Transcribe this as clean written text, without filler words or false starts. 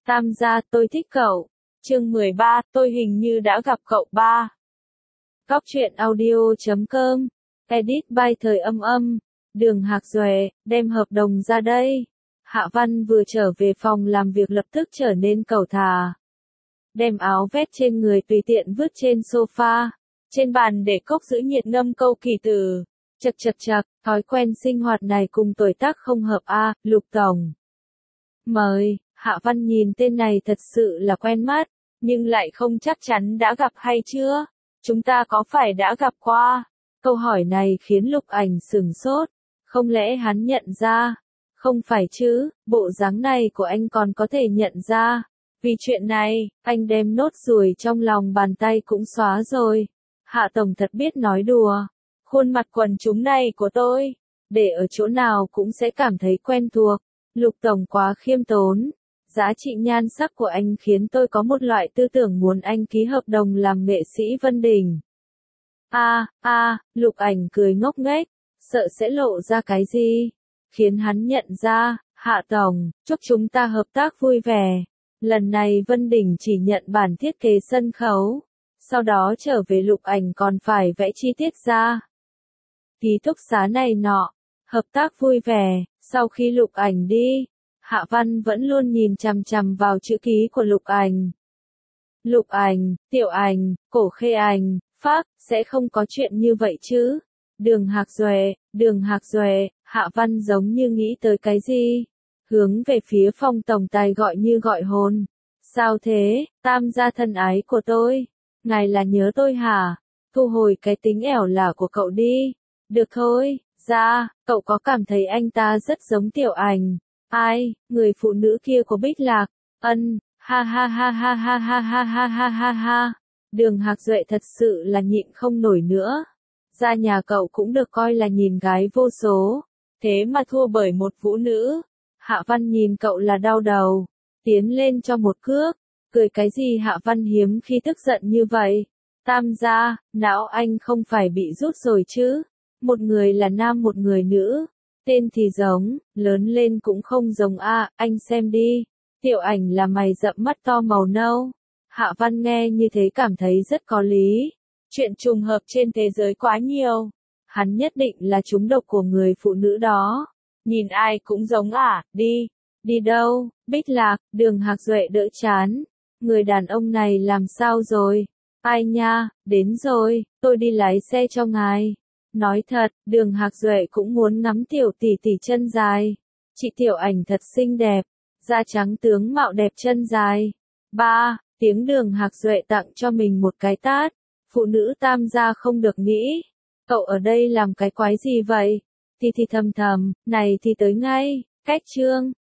Tam gia, tôi thích cậu. Chương 13, tôi hình như đã gặp cậu ba. Góc truyện audio.com. Edit by Thời Âm Âm. Đường Hạc Duệ, đem hợp đồng ra đây. Hạ Văn vừa trở về phòng làm việc lập tức trở nên cẩu thả. Đem áo vest trên người tùy tiện vứt trên sofa. Trên bàn để cốc giữ nhiệt ngâm câu kỳ từ. Chật, thói quen sinh hoạt này cùng tuổi tác không hợp a, Lục Tổng. Mời. Hạ Văn nhìn tên này thật sự là quen mắt, nhưng lại không chắc chắn đã gặp hay chưa. Chúng ta có phải đã gặp qua? Câu hỏi này khiến Lục Ảnh sửng sốt. Không lẽ hắn nhận ra? Không phải chứ, bộ dáng này của anh còn có thể nhận ra. Vì chuyện này, anh đem nốt ruồi trong lòng bàn tay cũng xóa rồi. Hạ Tổng thật biết nói đùa. Khuôn mặt quần chúng này của tôi, để ở chỗ nào cũng sẽ cảm thấy quen thuộc. Lục Tổng quá khiêm tốn. Giá trị nhan sắc của anh khiến tôi có một loại tư tưởng muốn anh ký hợp đồng làm nghệ sĩ Vân Đình. Lục Ảnh cười ngốc nghếch, sợ sẽ lộ ra cái gì, khiến hắn nhận ra. Hạ Tổng, chúc chúng ta hợp tác vui vẻ. Lần này Vân Đình chỉ nhận bản thiết kế sân khấu, sau đó trở về Lục Ảnh còn phải vẽ chi tiết ra. Ký túc xá này nọ, hợp tác vui vẻ. Sau khi Lục Ảnh đi, Hạ Văn vẫn luôn nhìn chằm chằm vào chữ ký của Lục Ảnh. Lục Ảnh, Tiểu Ảnh, Cổ Khê Ảnh, Phác, sẽ không có chuyện như vậy chứ? Đường Hạc Duệ, Hạ Văn giống như nghĩ tới cái gì, hướng về phía phòng tổng tài gọi như gọi hồn. Sao thế, Tam gia thân ái của tôi, ngài là nhớ tôi hả? Thu hồi cái tính ẻo lả của cậu đi. Được thôi, cậu có cảm thấy anh ta rất giống Tiểu Ảnh? Ai, người phụ nữ kia của Bích Lạc? Ha. Đường Hạc Duệ thật sự là nhịn không nổi nữa. Ra nhà cậu cũng được coi là nhìn gái vô số, thế mà thua bởi một vũ nữ. Hạ Văn nhìn cậu là đau đầu, tiến lên cho một cước. Cười cái gì Hạ Văn hiếm khi tức giận như vậy. Tam gia, não anh không phải bị rút rồi chứ? Một người là nam một người nữ. Tên thì giống, lớn lên cũng không giống anh xem đi. Tiểu Ảnh là mày rậm mắt to màu nâu. Hạ Văn nghe như thế cảm thấy rất có lý. Chuyện trùng hợp trên thế giới quá nhiều. Hắn nhất định là trúng độc của người phụ nữ đó. Nhìn ai cũng giống đi đâu, Bích Lạc, Đường Hạc Duệ đỡ chán. Người đàn ông này làm sao rồi? Ai nha, đến rồi, tôi đi lái xe cho ngài. Nói thật, Đường Hạc Duệ cũng muốn ngắm tiểu tỷ tỷ chân dài. Chị Tiểu Ảnh thật xinh đẹp, da trắng tướng mạo đẹp chân dài. Tiếng Đường Hạc Duệ tặng cho mình một cái tát. Phụ nữ Tam gia không được nghĩ. Cậu ở đây làm cái quái gì vậy? Thì thầm, này thì tới ngay. Cách chương